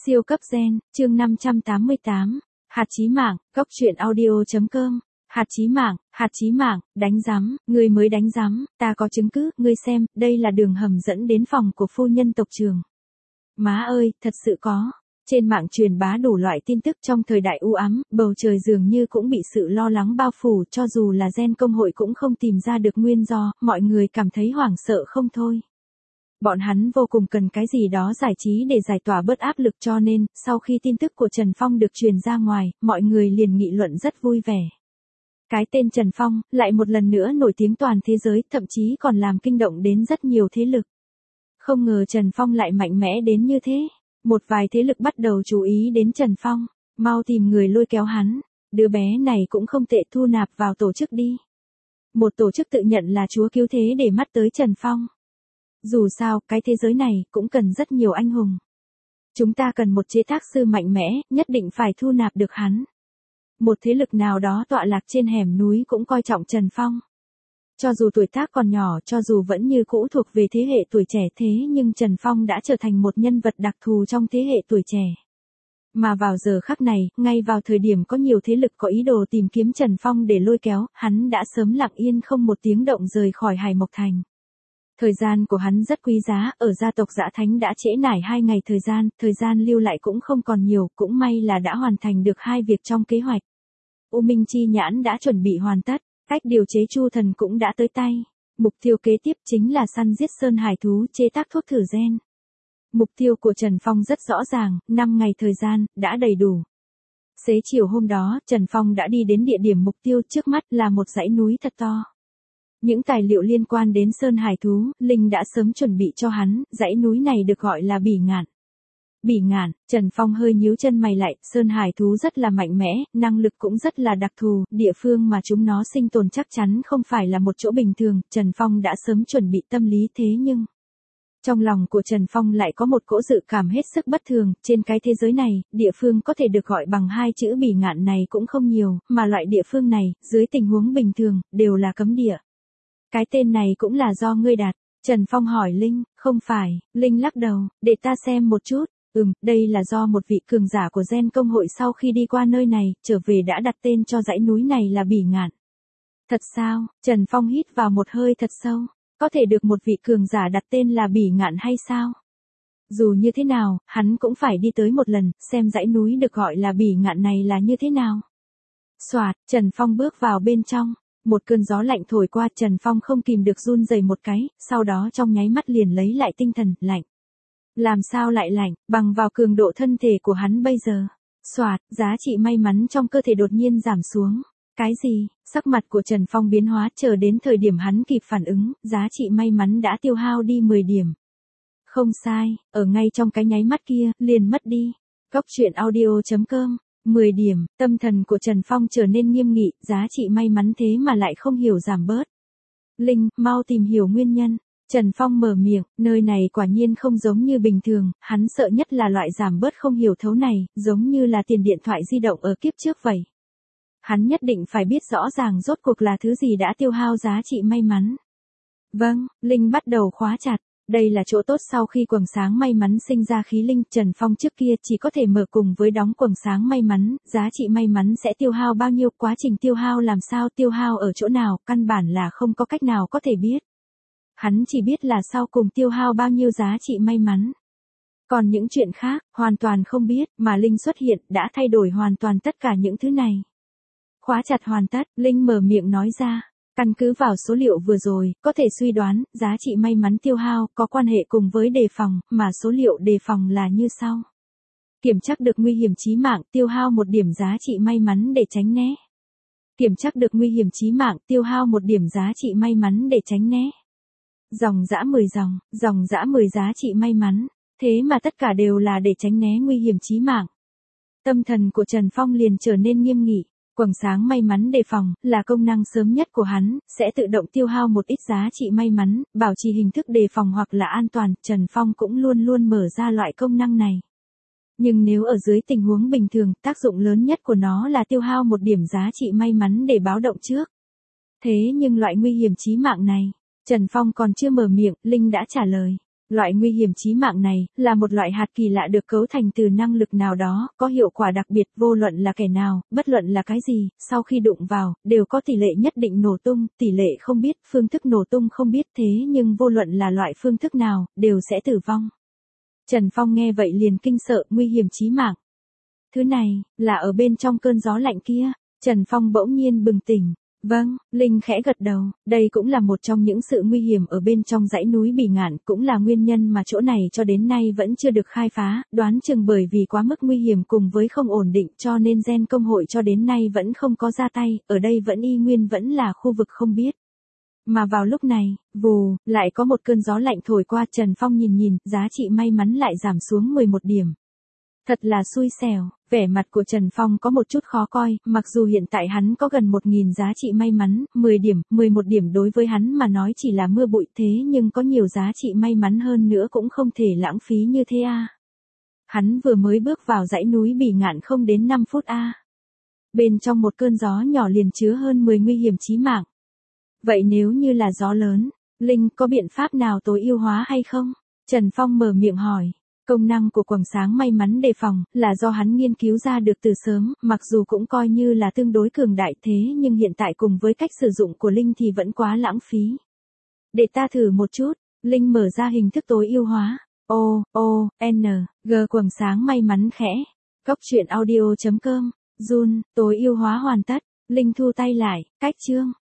Siêu cấp gen, chương 588, hạt chí mạng, góc truyện audio.com, hạt chí mạng, đánh rắm, ngươi mới đánh rắm, ta có chứng cứ, ngươi xem, đây là đường hầm dẫn đến phòng của phu nhân tộc trưởng. Má ơi, thật sự có. Trên mạng truyền bá đủ loại tin tức trong thời đại u ám, bầu trời dường như cũng bị sự lo lắng bao phủ, cho dù là gen công hội cũng không tìm ra được nguyên do, mọi người cảm thấy hoảng sợ không thôi. Bọn hắn vô cùng cần cái gì đó giải trí để giải tỏa bớt áp lực, cho nên, sau khi tin tức của Trần Phong được truyền ra ngoài, mọi người liền nghị luận rất vui vẻ. Cái tên Trần Phong, lại một lần nữa nổi tiếng toàn thế giới, thậm chí còn làm kinh động đến rất nhiều thế lực. Không ngờ Trần Phong lại mạnh mẽ đến như thế. Một vài thế lực bắt đầu chú ý đến Trần Phong, mau tìm người lôi kéo hắn. Đứa bé này cũng không tệ, thu nạp vào tổ chức đi. Một tổ chức tự nhận là chúa cứu thế để mắt tới Trần Phong. Dù sao, cái thế giới này cũng cần rất nhiều anh hùng. Chúng ta cần một chế tác sư mạnh mẽ, nhất định phải thu nạp được hắn. Một thế lực nào đó tọa lạc trên hẻm núi cũng coi trọng Trần Phong. Cho dù tuổi tác còn nhỏ, cho dù vẫn như cũ thuộc về thế hệ tuổi trẻ, thế nhưng Trần Phong đã trở thành một nhân vật đặc thù trong thế hệ tuổi trẻ. Mà vào giờ khắc này, ngay vào thời điểm có nhiều thế lực có ý đồ tìm kiếm Trần Phong để lôi kéo, hắn đã sớm lặng yên không một tiếng động rời khỏi Hải Mộc Thành. Thời gian của hắn rất quý giá, ở gia tộc Dã Thánh đã trễ nải 2 ngày thời gian lưu lại cũng không còn nhiều, cũng may là đã hoàn thành được 2 việc trong kế hoạch. U Minh Chi Nhãn đã chuẩn bị hoàn tất, cách điều chế Chu Thần cũng đã tới tay. Mục tiêu kế tiếp chính là săn giết Sơn Hải thú, chế tác thuốc thử gen. Mục tiêu của Trần Phong rất rõ ràng, 5 ngày thời gian, đã đầy đủ. Xế chiều hôm đó, Trần Phong đã đi đến địa điểm mục tiêu, trước mắt là một dãy núi thật to. Những tài liệu liên quan đến Sơn Hải thú, Linh đã sớm chuẩn bị cho hắn, dãy núi này được gọi là Bỉ Ngạn. Bỉ Ngạn, Trần Phong hơi nhíu chân mày lại, Sơn Hải thú rất là mạnh mẽ, năng lực cũng rất là đặc thù, địa phương mà chúng nó sinh tồn chắc chắn không phải là một chỗ bình thường, Trần Phong đã sớm chuẩn bị tâm lý, thế nhưng trong lòng của Trần Phong lại có một cỗ dự cảm hết sức bất thường, trên cái thế giới này, địa phương có thể được gọi bằng 2 chữ Bỉ Ngạn này cũng không nhiều, mà loại địa phương này, dưới tình huống bình thường, đều là cấm địa. Cái tên này cũng là do ngươi đặt. Trần Phong hỏi Linh, không phải, Linh lắc đầu, để ta xem một chút. Đây là do một vị cường giả của gen công hội sau khi đi qua nơi này, trở về đã đặt tên cho dãy núi này là Bỉ Ngạn. Thật sao? Trần Phong hít vào một hơi thật sâu. Có thể được một vị cường giả đặt tên là Bỉ Ngạn hay sao? Dù như thế nào, hắn cũng phải đi tới một lần, xem dãy núi được gọi là Bỉ Ngạn này là như thế nào. Soạt, Trần Phong bước vào bên trong. Một cơn gió lạnh thổi qua, Trần Phong không kìm được run rẩy một cái, sau đó trong nháy mắt liền lấy lại tinh thần, lạnh. Làm sao lại lạnh, bằng vào cường độ thân thể của hắn bây giờ. Soạt, giá trị may mắn trong cơ thể đột nhiên giảm xuống. Cái gì? Sắc mặt của Trần Phong biến hóa, chờ đến thời điểm hắn kịp phản ứng, giá trị may mắn đã tiêu hao đi 10 điểm. Không sai, ở ngay trong cái nháy mắt kia, liền mất đi. Góc truyện audio.com 10 điểm, tâm thần của Trần Phong trở nên nghiêm nghị, giá trị may mắn thế mà lại không hiểu giảm bớt. Linh, mau tìm hiểu nguyên nhân. Trần Phong mở miệng, nơi này quả nhiên không giống như bình thường, hắn sợ nhất là loại giảm bớt không hiểu thấu này, giống như là tiền điện thoại di động ở kiếp trước vậy. Hắn nhất định phải biết rõ ràng rốt cuộc là thứ gì đã tiêu hao giá trị may mắn. Vâng, Linh bắt đầu khóa chặt. Đây là chỗ tốt sau khi quầng sáng may mắn sinh ra khí linh, Trần Phong trước kia chỉ có thể mở cùng với đóng quầng sáng may mắn, giá trị may mắn sẽ tiêu hao bao nhiêu, quá trình tiêu hao làm sao, tiêu hao ở chỗ nào, căn bản là không có cách nào có thể biết. Hắn chỉ biết là sau cùng tiêu hao bao nhiêu giá trị may mắn. Còn những chuyện khác, hoàn toàn không biết, mà Linh xuất hiện, đã thay đổi hoàn toàn tất cả những thứ này. Khóa chặt hoàn tất, Linh mở miệng nói ra. Căn cứ vào số liệu vừa rồi, có thể suy đoán, giá trị may mắn tiêu hao, có quan hệ cùng với đề phòng, mà số liệu đề phòng là như sau. Kiểm chắc được nguy hiểm chí mạng, tiêu hao 1 điểm giá trị may mắn để tránh né. Kiểm chắc được nguy hiểm chí mạng, tiêu hao 1 điểm giá trị may mắn để tránh né. Dòng dã 10 dòng dã 10 giá trị may mắn, thế mà tất cả đều là để tránh né nguy hiểm chí mạng. Tâm thần của Trần Phong liền trở nên nghiêm nghị. Quầng sáng may mắn đề phòng, là công năng sớm nhất của hắn, sẽ tự động tiêu hao một ít giá trị may mắn, bảo trì hình thức đề phòng hoặc là an toàn, Trần Phong cũng luôn luôn mở ra loại công năng này. Nhưng nếu ở dưới tình huống bình thường, tác dụng lớn nhất của nó là tiêu hao 1 điểm giá trị may mắn để báo động trước. Thế nhưng loại nguy hiểm chí mạng này, Trần Phong còn chưa mở miệng, Linh đã trả lời. Loại nguy hiểm chí mạng này, là một loại hạt kỳ lạ được cấu thành từ năng lực nào đó, có hiệu quả đặc biệt vô luận là kẻ nào, bất luận là cái gì, sau khi đụng vào, đều có tỷ lệ nhất định nổ tung, tỷ lệ không biết, phương thức nổ tung không biết thế nhưng vô luận là loại phương thức nào, đều sẽ tử vong. Trần Phong nghe vậy liền kinh sợ, nguy hiểm chí mạng. Thứ này, là ở bên trong cơn gió lạnh kia. Trần Phong bỗng nhiên bừng tỉnh. Vâng, Linh khẽ gật đầu, đây cũng là một trong những sự nguy hiểm ở bên trong dãy núi Bỉ Ngạn, cũng là nguyên nhân mà chỗ này cho đến nay vẫn chưa được khai phá, đoán chừng bởi vì quá mức nguy hiểm cùng với không ổn định cho nên gen công hội cho đến nay vẫn không có ra tay, ở đây vẫn y nguyên vẫn là khu vực không biết. Mà vào lúc này, vù, lại có một cơn gió lạnh thổi qua. Trần Phong nhìn, giá trị may mắn lại giảm xuống 11 điểm. Thật là xui xẻo, vẻ mặt của Trần Phong có một chút khó coi, mặc dù hiện tại hắn có gần 1.000 giá trị may mắn, 10 điểm, 11 điểm đối với hắn mà nói chỉ là mưa bụi thế nhưng có nhiều giá trị may mắn hơn nữa cũng không thể lãng phí như thế a. Hắn vừa mới bước vào dãy núi Bỉ Ngạn không đến 5 phút a. Bên trong một cơn gió nhỏ liền chứa hơn 10 nguy hiểm chí mạng. Vậy nếu như là gió lớn, Linh có biện pháp nào tối ưu hóa hay không? Trần Phong mở miệng hỏi. Công năng của quầng sáng may mắn đề phòng, là do hắn nghiên cứu ra được từ sớm, mặc dù cũng coi như là tương đối cường đại thế nhưng hiện tại cùng với cách sử dụng của Linh thì vẫn quá lãng phí. Để ta thử một chút, Linh mở ra hình thức tối ưu hóa. G quầng sáng may mắn khẽ. Góc truyện audio.com, Jun, tối ưu hóa hoàn tất, Linh thu tay lại, cách chương.